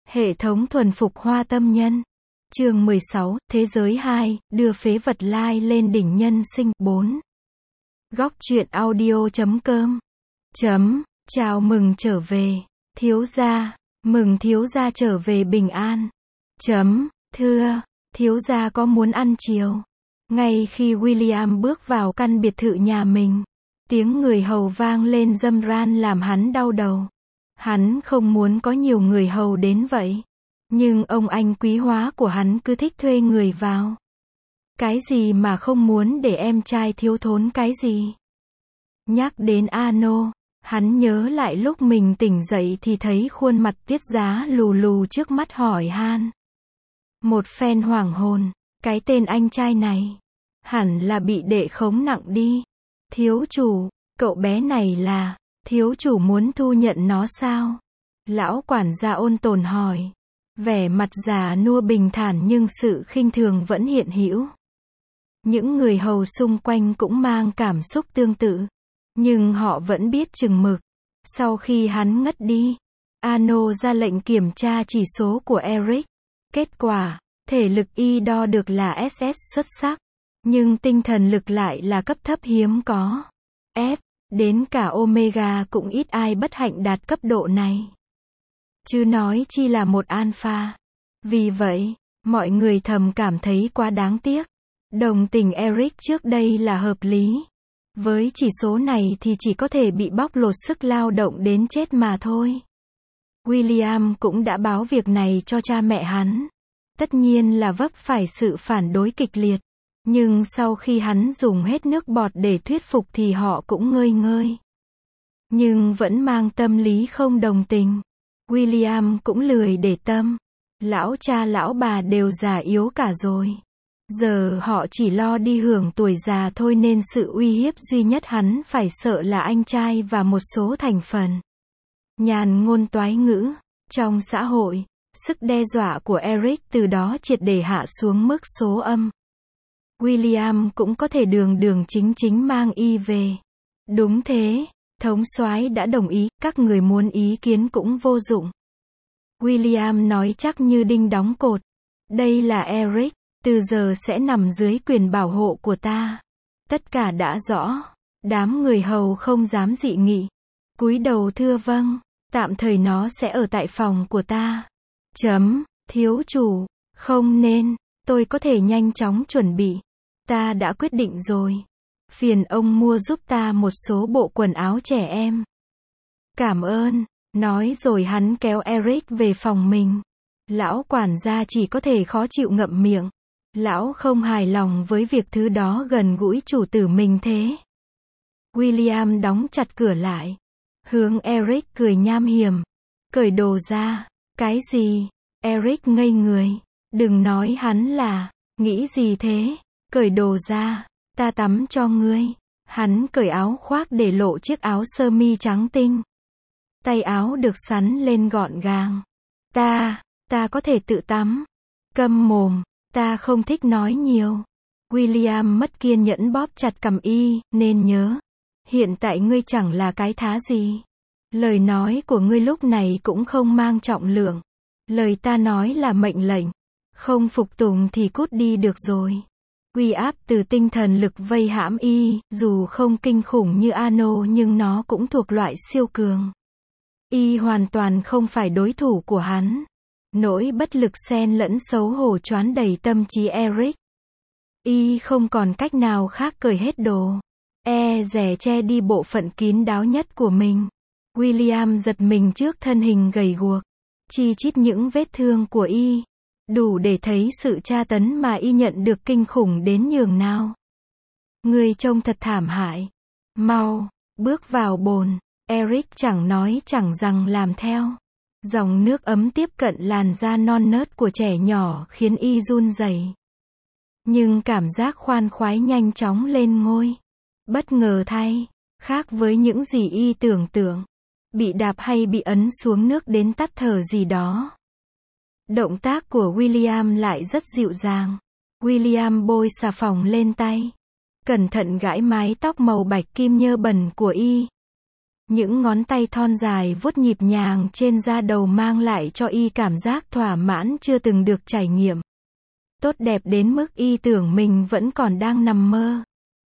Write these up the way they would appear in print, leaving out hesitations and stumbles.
Hệ thống thuần phục hoa tâm nhân. Chương 16, Thế giới 2, đưa phế vật lai lên đỉnh nhân sinh. 4. Góc truyện audio.com. Chào mừng trở về, thiếu gia. Mừng thiếu gia trở về bình an. Thưa, thiếu gia có muốn ăn chiều? Ngay khi William bước vào căn biệt thự nhà mình, tiếng người hầu vang lên râm ran làm hắn đau đầu. Hắn không muốn có nhiều người hầu đến vậy. Nhưng ông anh quý hóa của hắn cứ thích thuê người vào. Cái gì mà không muốn để em trai thiếu thốn cái gì? Nhắc đến Ano, hắn nhớ lại lúc mình tỉnh dậy thì thấy khuôn mặt Tiết Giá lù lù trước mắt hỏi han. Một phen hoảng hồn, cái tên anh trai này, hẳn là bị đệ khống nặng đi. Thiếu chủ, cậu bé này là, thiếu chủ muốn thu nhận nó sao? Lão quản gia ôn tồn hỏi. Vẻ mặt già nua bình thản nhưng sự khinh thường vẫn hiện hữu. Những người hầu xung quanh cũng mang cảm xúc tương tự. Nhưng họ vẫn biết chừng mực. Sau khi hắn ngất đi, Ano ra lệnh kiểm tra chỉ số của Eric. Kết quả, thể lực y đo được là SS xuất sắc. Nhưng tinh thần lực lại là cấp thấp hiếm có. F, đến cả Omega cũng ít ai bất hạnh đạt cấp độ này. Chứ nói chi là một alpha. Vì vậy, mọi người thầm cảm thấy quá đáng tiếc. Đồng tình Eric trước đây là hợp lý. Với chỉ số này thì chỉ có thể bị bóc lột sức lao động đến chết mà thôi. William cũng đã báo việc này cho cha mẹ hắn. Tất nhiên là vấp phải sự phản đối kịch liệt. Nhưng sau khi hắn dùng hết nước bọt để thuyết phục thì họ cũng ngơi ngơi. Nhưng vẫn mang tâm lý không đồng tình. William cũng lười để tâm. Lão cha lão bà đều già yếu cả rồi. Giờ họ chỉ lo đi hưởng tuổi già thôi nên sự uy hiếp duy nhất hắn phải sợ là anh trai và một số thành phần. Nhàn ngôn toái ngữ. Trong xã hội, sức đe dọa của Eric từ đó triệt để hạ xuống mức số âm. William cũng có thể đường chính mang y về. Đúng thế, thống soái đã đồng ý, các người muốn ý kiến cũng vô dụng. William nói chắc như đinh đóng cột. Đây là Eric, từ giờ sẽ nằm dưới quyền bảo hộ của ta. Tất cả đã rõ. Đám người hầu không dám dị nghị. Cúi đầu thưa vâng, tạm thời nó sẽ ở tại phòng của ta. Thiếu chủ, không nên, tôi có thể nhanh chóng chuẩn bị. Ta đã quyết định rồi. Phiền ông mua giúp ta một số bộ quần áo trẻ em. Cảm ơn. Nói rồi hắn kéo Eric về phòng mình. Lão quản gia chỉ có thể khó chịu ngậm miệng. Lão không hài lòng với việc thứ đó gần gũi chủ tử mình thế. William đóng chặt cửa lại. Hướng Eric cười nham hiểm. Cởi đồ ra. Cái gì? Eric ngây người. Đừng nói hắn là. Nghĩ gì thế? Cởi đồ ra. Ta tắm cho ngươi. Hắn cởi áo khoác để lộ chiếc áo sơ mi trắng tinh. Tay áo được sắn lên gọn gàng. Ta có thể tự tắm. Câm mồm, ta không thích nói nhiều. William mất kiên nhẫn bóp chặt cằm y, nên nhớ. Hiện tại ngươi chẳng là cái thá gì. Lời nói của ngươi lúc này cũng không mang trọng lượng. Lời ta nói là mệnh lệnh. Không phục tùng thì cút đi được rồi. Uy áp từ tinh thần lực vây hãm y, dù không kinh khủng như Ano nhưng nó cũng thuộc loại siêu cường. Y hoàn toàn không phải đối thủ của hắn. Nỗi bất lực xen lẫn xấu hổ choán đầy tâm trí Eric. Y không còn cách nào khác cởi hết đồ. Dè che đi bộ phận kín đáo nhất của mình. William giật mình trước thân hình gầy guộc. Chi chít những vết thương của y. Đủ để thấy sự tra tấn mà y nhận được kinh khủng đến nhường nào. Người trông thật thảm hại. Mau, bước vào bồn. Eric chẳng nói chẳng rằng làm theo. Dòng nước ấm tiếp cận làn da non nớt của trẻ nhỏ khiến y run rẩy. Nhưng cảm giác khoan khoái nhanh chóng lên ngôi. Bất ngờ thay, khác với những gì y tưởng tượng. Bị đạp hay bị ấn xuống nước đến tắt thở gì đó. Động tác của William lại rất dịu dàng. William bôi xà phòng lên tay. Cẩn thận gãi mái tóc màu bạch kim nhơ bẩn của y. Những ngón tay thon dài vuốt nhịp nhàng trên da đầu mang lại cho y cảm giác thỏa mãn chưa từng được trải nghiệm. Tốt đẹp đến mức y tưởng mình vẫn còn đang nằm mơ.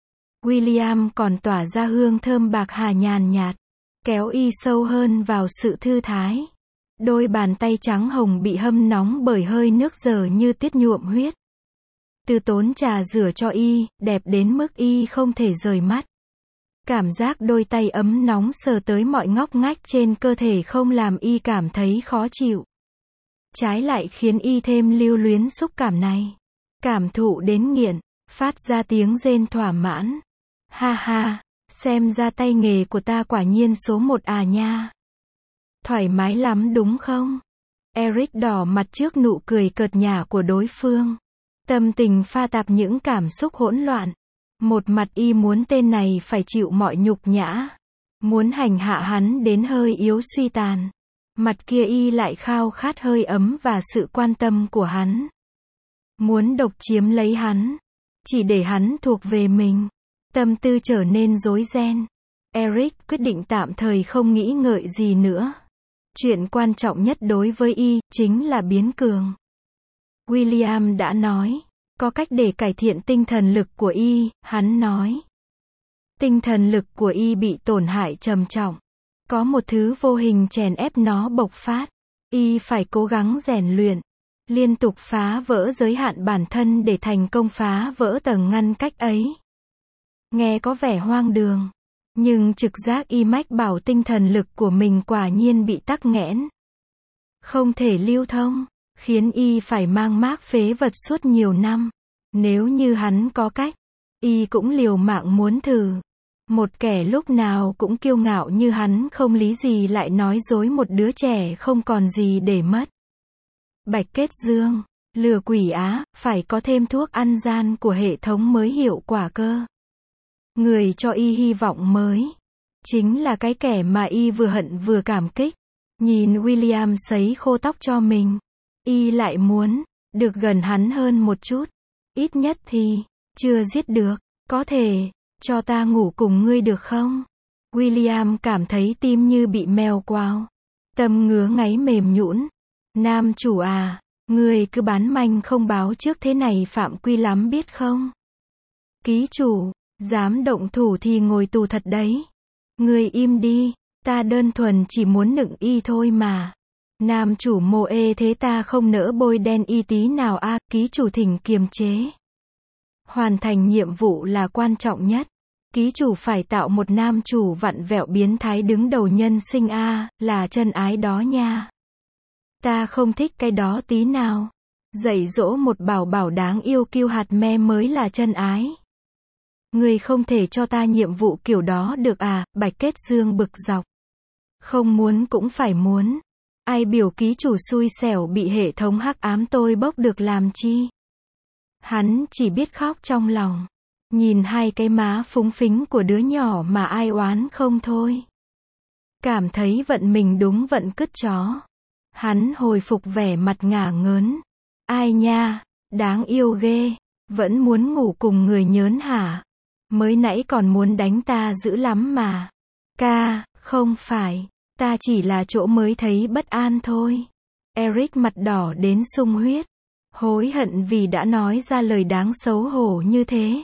William còn tỏa ra hương thơm bạc hà nhàn nhạt, kéo y sâu hơn vào sự thư thái. Đôi bàn tay trắng hồng bị hâm nóng bởi hơi nước dở như tiết nhuộm huyết. Từ tốn trà rửa cho y, đẹp đến mức y không thể rời mắt. Cảm giác đôi tay ấm nóng sờ tới mọi ngóc ngách trên cơ thể không làm y cảm thấy khó chịu. Trái lại khiến y thêm lưu luyến xúc cảm này. Cảm thụ đến nghiện, phát ra tiếng rên thỏa mãn. Ha ha, xem ra tay nghề của ta quả nhiên số một à nha. Thoải mái lắm đúng không? Eric đỏ mặt trước nụ cười cợt nhả của đối phương. Tâm tình pha tạp những cảm xúc hỗn loạn. Một mặt y muốn tên này phải chịu mọi nhục nhã. Muốn hành hạ hắn đến hơi yếu suy tàn. Mặt kia y lại khao khát hơi ấm và sự quan tâm của hắn. Muốn độc chiếm lấy hắn. Chỉ để hắn thuộc về mình. Tâm tư trở nên rối ren. Eric quyết định tạm thời không nghĩ ngợi gì nữa. Chuyện quan trọng nhất đối với y, chính là biến cường. William đã nói. Có cách để cải thiện tinh thần lực của y, hắn nói. Tinh thần lực của y bị tổn hại trầm trọng. Có một thứ vô hình chèn ép nó bộc phát. Y phải cố gắng rèn luyện. Liên tục phá vỡ giới hạn bản thân để thành công phá vỡ tầng ngăn cách ấy. Nghe có vẻ hoang đường. Nhưng trực giác y mách bảo tinh thần lực của mình quả nhiên bị tắc nghẽn. Không thể lưu thông. Khiến y phải mang mác phế vật suốt nhiều năm. Nếu như hắn có cách, y cũng liều mạng muốn thử. Một kẻ lúc nào cũng kiêu ngạo như hắn không lý gì lại nói dối một đứa trẻ không còn gì để mất. Bạch Kết Dương, lừa quỷ á, phải có thêm thuốc ăn gian của hệ thống mới hiệu quả cơ. Người cho y hy vọng mới, chính là cái kẻ mà y vừa hận vừa cảm kích. Nhìn William sấy khô tóc cho mình. Y lại muốn, được gần hắn hơn một chút. Ít nhất thì, chưa giết được, có thể, cho ta ngủ cùng ngươi được không? William cảm thấy tim như bị mèo quao. Tâm ngứa ngáy mềm nhũn. Nam chủ à, ngươi cứ bán manh không báo trước thế này phạm quy lắm biết không? Ký chủ, dám động thủ thì ngồi tù thật đấy. Ngươi im đi, ta đơn thuần chỉ muốn nựng y thôi mà. Nam chủ mô ê thế ta không nỡ bôi đen y tí nào a, ký chủ thỉnh kiềm chế. Hoàn thành nhiệm vụ là quan trọng nhất. Ký chủ phải tạo một nam chủ vặn vẹo biến thái đứng đầu nhân sinh a, là chân ái đó nha. Ta không thích cái đó tí nào. Dạy dỗ một bảo bảo đáng yêu kiêu hạt me mới là chân ái. Ngươi không thể cho ta nhiệm vụ kiểu đó được à, Bạch Kết Dương bực dọc. Không muốn cũng phải muốn. Ai biểu ký chủ xui xẻo bị hệ thống hắc ám tôi bốc được làm chi. Hắn chỉ biết khóc trong lòng. Nhìn hai cái má phúng phính của đứa nhỏ mà ai oán không thôi. Cảm thấy vận mình đúng vận cứt chó. Hắn hồi phục vẻ mặt ngả ngớn. Ai nha, đáng yêu ghê. Vẫn muốn ngủ cùng người nhớn hả? Mới nãy còn muốn đánh ta dữ lắm mà. Ca, không phải. Ta chỉ là chỗ mới thấy bất an thôi. Eric mặt đỏ đến sung huyết. Hối hận vì đã nói ra lời đáng xấu hổ như thế.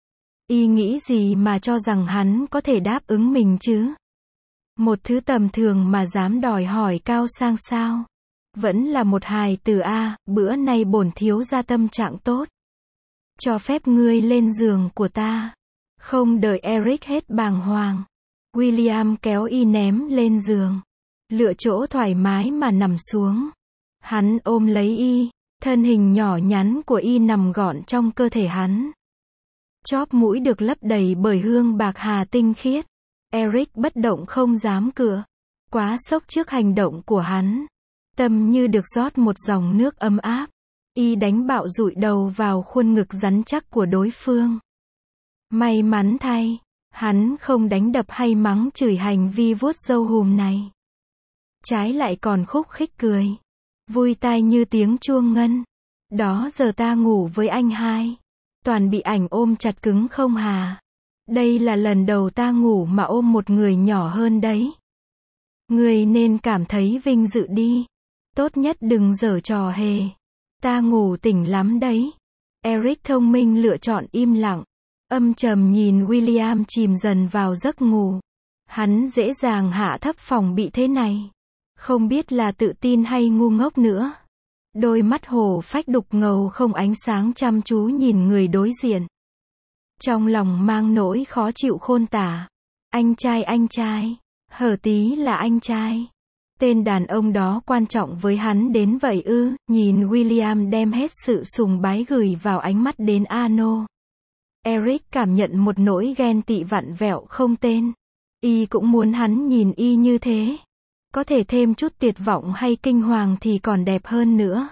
Y nghĩ gì mà cho rằng hắn có thể đáp ứng mình chứ? Một thứ tầm thường mà dám đòi hỏi cao sang sao? Vẫn là một hài tử a, bữa nay bổn thiếu gia tâm trạng tốt. Cho phép ngươi lên giường của ta. Không đợi Eric hết bàng hoàng. William kéo y ném lên giường. Lựa chỗ thoải mái mà nằm xuống. Hắn ôm lấy y. Thân hình nhỏ nhắn của y nằm gọn trong cơ thể hắn. Chóp mũi được lấp đầy bởi hương bạc hà tinh khiết. Eric bất động không dám cựa. Quá sốc trước hành động của hắn. Tâm như được rót một dòng nước ấm áp. Y đánh bạo dụi đầu vào khuôn ngực rắn chắc của đối phương. May mắn thay, hắn không đánh đập hay mắng chửi hành vi vuốt râu hùm này. Trái lại còn khúc khích cười. Vui tai như tiếng chuông ngân. Đó giờ ta ngủ với anh hai. Toàn bị ảnh ôm chặt cứng không hà. Đây là lần đầu ta ngủ mà ôm một người nhỏ hơn đấy. Ngươi nên cảm thấy vinh dự đi. Tốt nhất đừng giở trò hề. Ta ngủ tỉnh lắm đấy. Eric thông minh lựa chọn im lặng. Âm trầm nhìn William chìm dần vào giấc ngủ. Hắn dễ dàng hạ thấp phòng bị thế này. Không biết là tự tin hay ngu ngốc nữa. Đôi mắt hổ phách đục ngầu không ánh sáng chăm chú nhìn người đối diện. Trong lòng mang nỗi khó chịu khôn tả. Anh trai, Hở Tí là anh trai. Tên đàn ông đó quan trọng với hắn đến vậy ư? Nhìn William đem hết sự sùng bái gửi vào ánh mắt đến Arno. Eric cảm nhận một nỗi ghen tị vặn vẹo không tên. Y cũng muốn hắn nhìn y như thế. Có thể thêm chút tuyệt vọng hay kinh hoàng thì còn đẹp hơn nữa.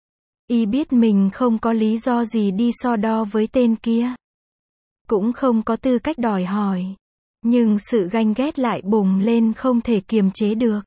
Y biết mình không có lý do gì đi so đo với tên kia. Cũng không có tư cách đòi hỏi. Nhưng sự ganh ghét lại bùng lên không thể kiềm chế được.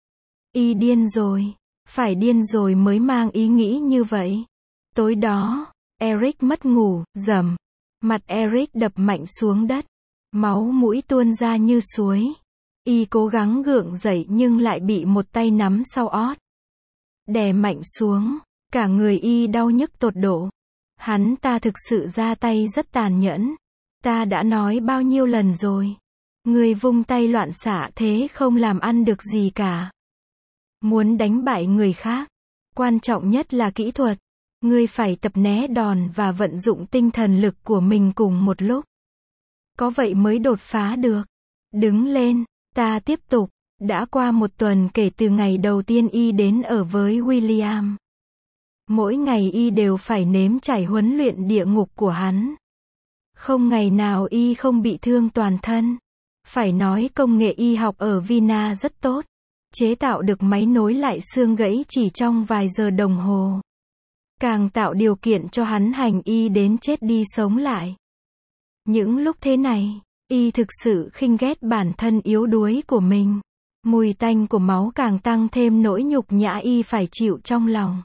Y điên rồi. Phải điên rồi mới mang ý nghĩ như vậy. Tối đó, Eric mất ngủ, rầm. Mặt Eric đập mạnh xuống đất. Máu mũi tuôn ra như suối. Y cố gắng gượng dậy nhưng lại bị một tay nắm sau ót. Đè mạnh xuống. Cả người y đau nhức tột độ. Hắn ta thực sự ra tay rất tàn nhẫn. Ta đã nói bao nhiêu lần rồi. Người vung tay loạn xạ thế không làm ăn được gì cả. Muốn đánh bại người khác. Quan trọng nhất là kỹ thuật. Ngươi phải tập né đòn và vận dụng tinh thần lực của mình cùng một lúc. Có vậy mới đột phá được. Đứng lên, ta tiếp tục. Đã qua một tuần kể từ ngày đầu tiên y đến ở với William. Mỗi ngày y đều phải nếm trải huấn luyện địa ngục của hắn. Không ngày nào y không bị thương toàn thân. Phải nói công nghệ y học ở Vina rất tốt. Chế tạo được máy nối lại xương gãy chỉ trong vài giờ đồng hồ. Càng tạo điều kiện cho hắn hành y đến chết đi sống lại. Những lúc thế này, y thực sự khinh ghét bản thân yếu đuối của mình. Mùi tanh của máu càng tăng thêm nỗi nhục nhã y phải chịu trong lòng.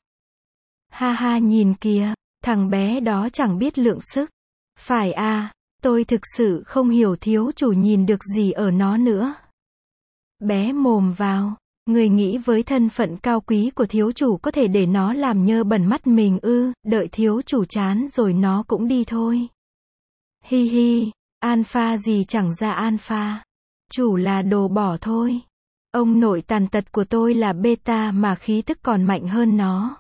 Ha ha nhìn kìa, thằng bé đó chẳng biết lượng sức. Phải à, tôi thực sự không hiểu thiếu chủ nhìn được gì ở nó nữa. Bé mồm vào, người nghĩ với thân phận cao quý của thiếu chủ có thể để nó làm nhơ bẩn mắt mình ư? Đợi thiếu chủ chán rồi nó cũng đi thôi. Hi hi, alpha gì chẳng ra alpha. Chủ là đồ bỏ thôi. Ông nội tàn tật của tôi là beta mà khí tức còn mạnh hơn nó.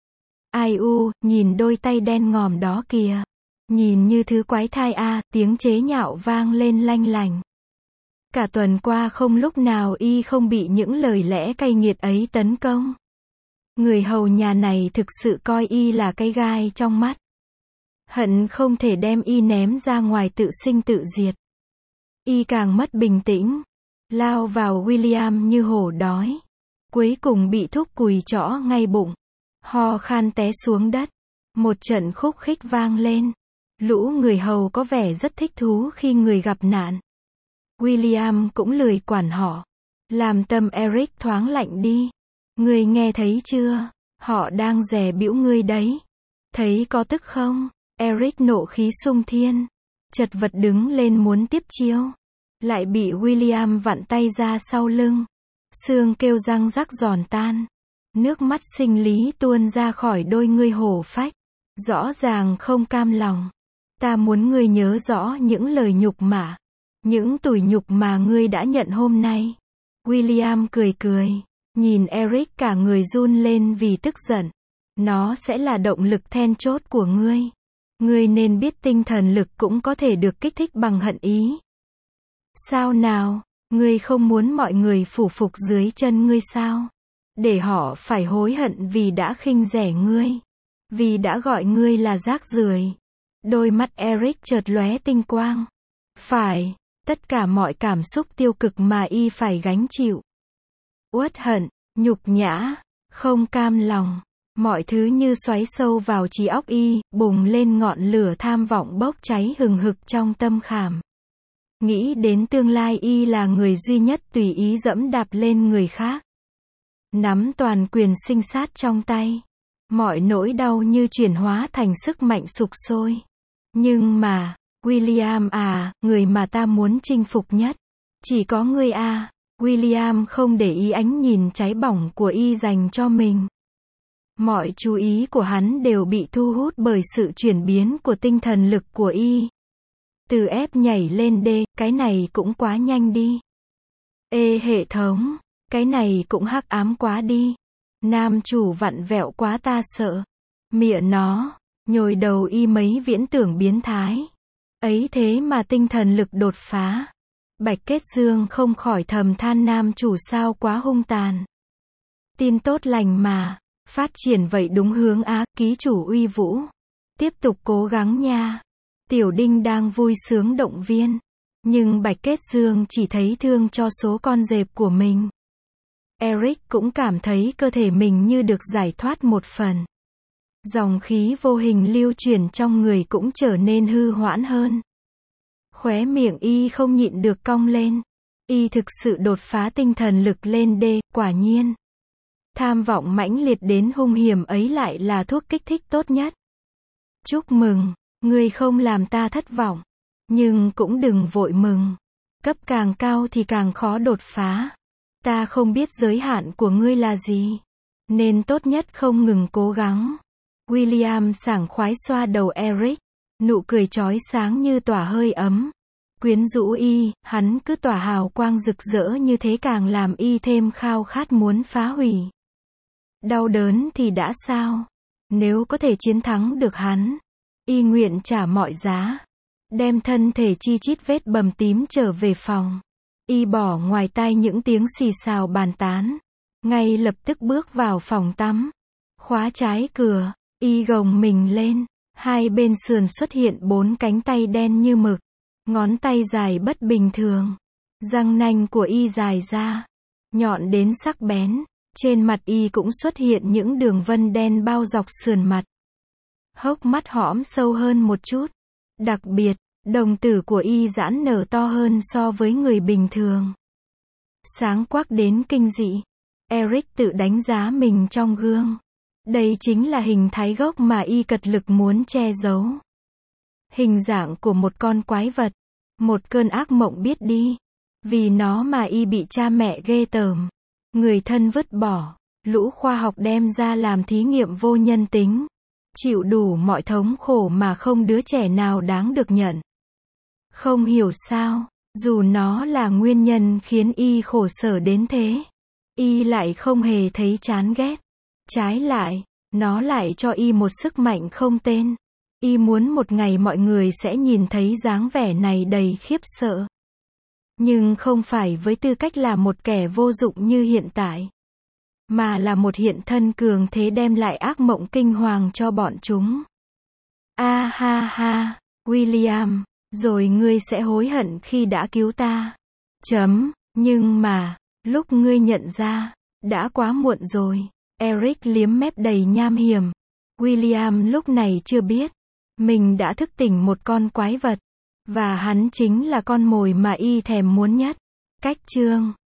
Ai u, nhìn đôi tay đen ngòm đó kìa. Nhìn như thứ quái thai a, tiếng chế nhạo vang lên lanh lành. Cả tuần qua không lúc nào y không bị những lời lẽ cay nghiệt ấy tấn công. Người hầu nhà này thực sự coi y là cái gai trong mắt. Hận không thể đem y ném ra ngoài tự sinh tự diệt. Y càng mất bình tĩnh. Lao vào William như hổ đói. Cuối cùng bị thúc cùi chõ ngay bụng. Ho khan té xuống đất. Một trận khúc khích vang lên. Lũ người hầu có vẻ rất thích thú khi người gặp nạn. William cũng lười quản họ. Làm tâm Eric thoáng lạnh đi. Ngươi nghe thấy chưa? Họ đang dè bĩu ngươi đấy. Thấy có tức không? Eric nộ khí xung thiên. Chật vật đứng lên muốn tiếp chiêu. Lại bị William vặn tay ra sau lưng. Xương kêu răng rắc giòn tan. Nước mắt sinh lý tuôn ra khỏi đôi ngươi hổ phách. Rõ ràng không cam lòng. Ta muốn ngươi nhớ rõ những lời nhục mạ. Những tủi nhục mà ngươi đã nhận hôm nay. William cười cười. Nhìn Eric cả người run lên vì tức giận. Nó sẽ là động lực then chốt của ngươi. Ngươi nên biết tinh thần lực cũng có thể được kích thích bằng hận ý. Sao nào, ngươi không muốn mọi người phủ phục dưới chân ngươi sao? Để họ phải hối hận vì đã khinh rẻ ngươi. Vì đã gọi ngươi là rác rưởi. Đôi mắt Eric chợt lóe tinh quang. Phải, tất cả mọi cảm xúc tiêu cực mà y phải gánh chịu. Uất hận, nhục nhã, không cam lòng. Mọi thứ như xoáy sâu vào trí óc y, bùng lên ngọn lửa tham vọng bốc cháy hừng hực trong tâm khảm. Nghĩ đến tương lai y là người duy nhất tùy ý dẫm đạp lên người khác. Nắm toàn quyền sinh sát trong tay. Mọi nỗi đau như chuyển hóa thành sức mạnh sục sôi. Nhưng mà, William à, người mà ta muốn chinh phục nhất. Chỉ có ngươi à. William không để ý ánh nhìn cháy bỏng của y dành cho mình. Mọi chú ý của hắn đều bị thu hút bởi sự chuyển biến của tinh thần lực của y. Từ F nhảy lên D, cái này cũng quá nhanh đi. Ê hệ thống, cái này cũng hắc ám quá đi. Nam chủ vặn vẹo quá ta sợ. Mịa nó, nhồi đầu y mấy viễn tưởng biến thái. Ấy thế mà tinh thần lực đột phá. Bạch Kết Dương không khỏi thầm than nam chủ sao quá hung tàn. Tin tốt lành mà. Phát triển vậy đúng hướng á, ký chủ uy vũ. Tiếp tục cố gắng nha. Tiểu Đinh đang vui sướng động viên. Nhưng Bạch Kết Dương chỉ thấy thương cho số con dẹp của mình. Eric cũng cảm thấy cơ thể mình như được giải thoát một phần. Dòng khí vô hình lưu chuyển trong người cũng trở nên hư hoãn hơn. Khóe miệng y không nhịn được cong lên. Y thực sự đột phá tinh thần lực lên D, quả nhiên. Tham vọng mãnh liệt đến hung hiểm ấy lại là thuốc kích thích tốt nhất. Chúc mừng, ngươi không làm ta thất vọng. Nhưng cũng đừng vội mừng. Cấp càng cao thì càng khó đột phá. Ta không biết giới hạn của ngươi là gì. Nên tốt nhất không ngừng cố gắng. William sảng khoái xoa đầu Eric. Nụ cười chói sáng như tỏa hơi ấm. Quyến rũ y, hắn cứ tỏa hào quang rực rỡ như thế càng làm y thêm khao khát muốn phá hủy. Đau đớn thì đã sao? Nếu có thể chiến thắng được hắn, y nguyện trả mọi giá. Đem thân thể chi chít vết bầm tím trở về phòng. Y bỏ ngoài tai những tiếng xì xào bàn tán. Ngay lập tức bước vào phòng tắm. Khóa trái cửa, y gồng mình lên. Hai bên sườn xuất hiện 4 cánh tay đen như mực. Ngón tay dài bất bình thường. Răng nanh của y dài ra. Nhọn đến sắc bén. Trên mặt y cũng xuất hiện những đường vân đen bao dọc sườn mặt. Hốc mắt hõm sâu hơn một chút. Đặc biệt, đồng tử của y giãn nở to hơn so với người bình thường. Sáng quắc đến kinh dị. Eric tự đánh giá mình trong gương. Đây chính là hình thái gốc mà y cật lực muốn che giấu. Hình dạng của một con quái vật. Một cơn ác mộng biết đi. Vì nó mà y bị cha mẹ ghê tởm. Người thân vứt bỏ. Lũ khoa học đem ra làm thí nghiệm vô nhân tính. Chịu đủ mọi thống khổ mà không đứa trẻ nào đáng được nhận. Không hiểu sao, dù nó là nguyên nhân khiến y khổ sở đến thế, y lại không hề thấy chán ghét. Trái lại, nó lại cho y một sức mạnh không tên. Y muốn một ngày mọi người sẽ nhìn thấy dáng vẻ này đầy khiếp sợ. Nhưng không phải với tư cách là một kẻ vô dụng như hiện tại. Mà là một hiện thân cường thế đem lại ác mộng kinh hoàng cho bọn chúng. A ha ha, William, rồi ngươi sẽ hối hận khi đã cứu ta. Nhưng mà, lúc ngươi nhận ra, đã quá muộn rồi. Eric liếm mép đầy nham hiểm. William lúc này chưa biết, mình đã thức tỉnh một con quái vật. Và hắn chính là con mồi mà y thèm muốn nhất. Cách chương